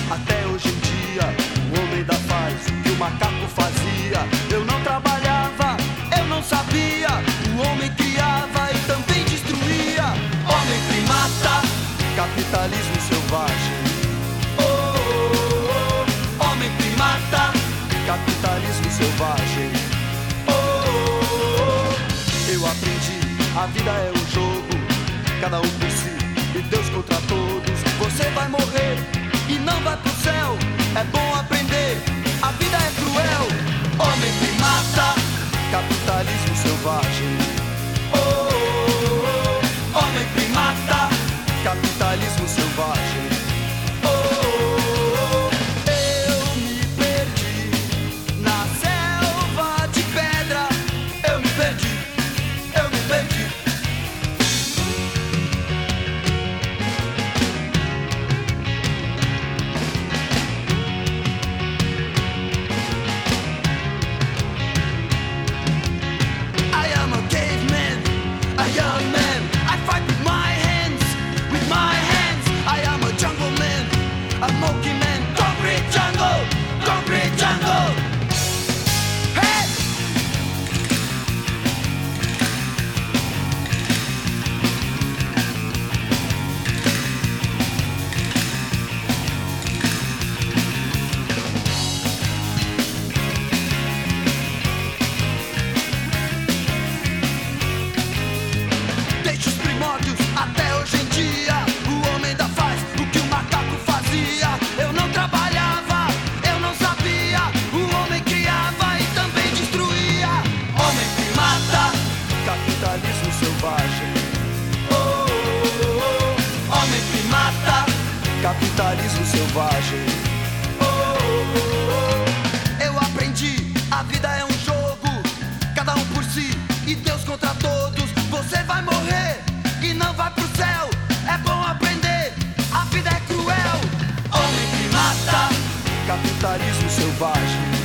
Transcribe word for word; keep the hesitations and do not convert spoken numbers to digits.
Até hoje em dia o homem ainda faz o que o macaco fazia. Eu não trabalhava, eu não sabia. O homem criava e também destruía. Homem primata, capitalismo selvagem. Oh, oh, oh. Homem primata, capitalismo selvagem. Oh, oh, oh. Eu aprendi, a vida é um jogo, cada um por si e Deus contra todos. Você vai morrer e não vai pro céu. É bom aprender, a vida é cruel. Homem primata, capitalismo selvagem. Oh, oh, oh. Homem primata, capitalismo selvagem. Oh, oh, oh. Eu me perdi na selva de pedra. Eu me perdi, eu me perdi. Young man, I fight with my hands, with my hands. I am a jungle man, a monkey man. Concrete jungle, concrete jungle. Hey! Desde os primórdios até hoje em dia, o homem ainda faz o que o macaco fazia. Eu não trabalhava, eu não sabia. O homem criava e também destruía. Homem primata, capitalismo selvagem. Oh, oh, oh. Homem primata, capitalismo selvagem. Oh, oh, oh. Eu aprendi, a vida é um jogo, cada um por si e Deus contra todos. Você vai morrer e não vai pro céu. É bom aprender, a vida é cruel. Homem primata, capitalismo selvagem.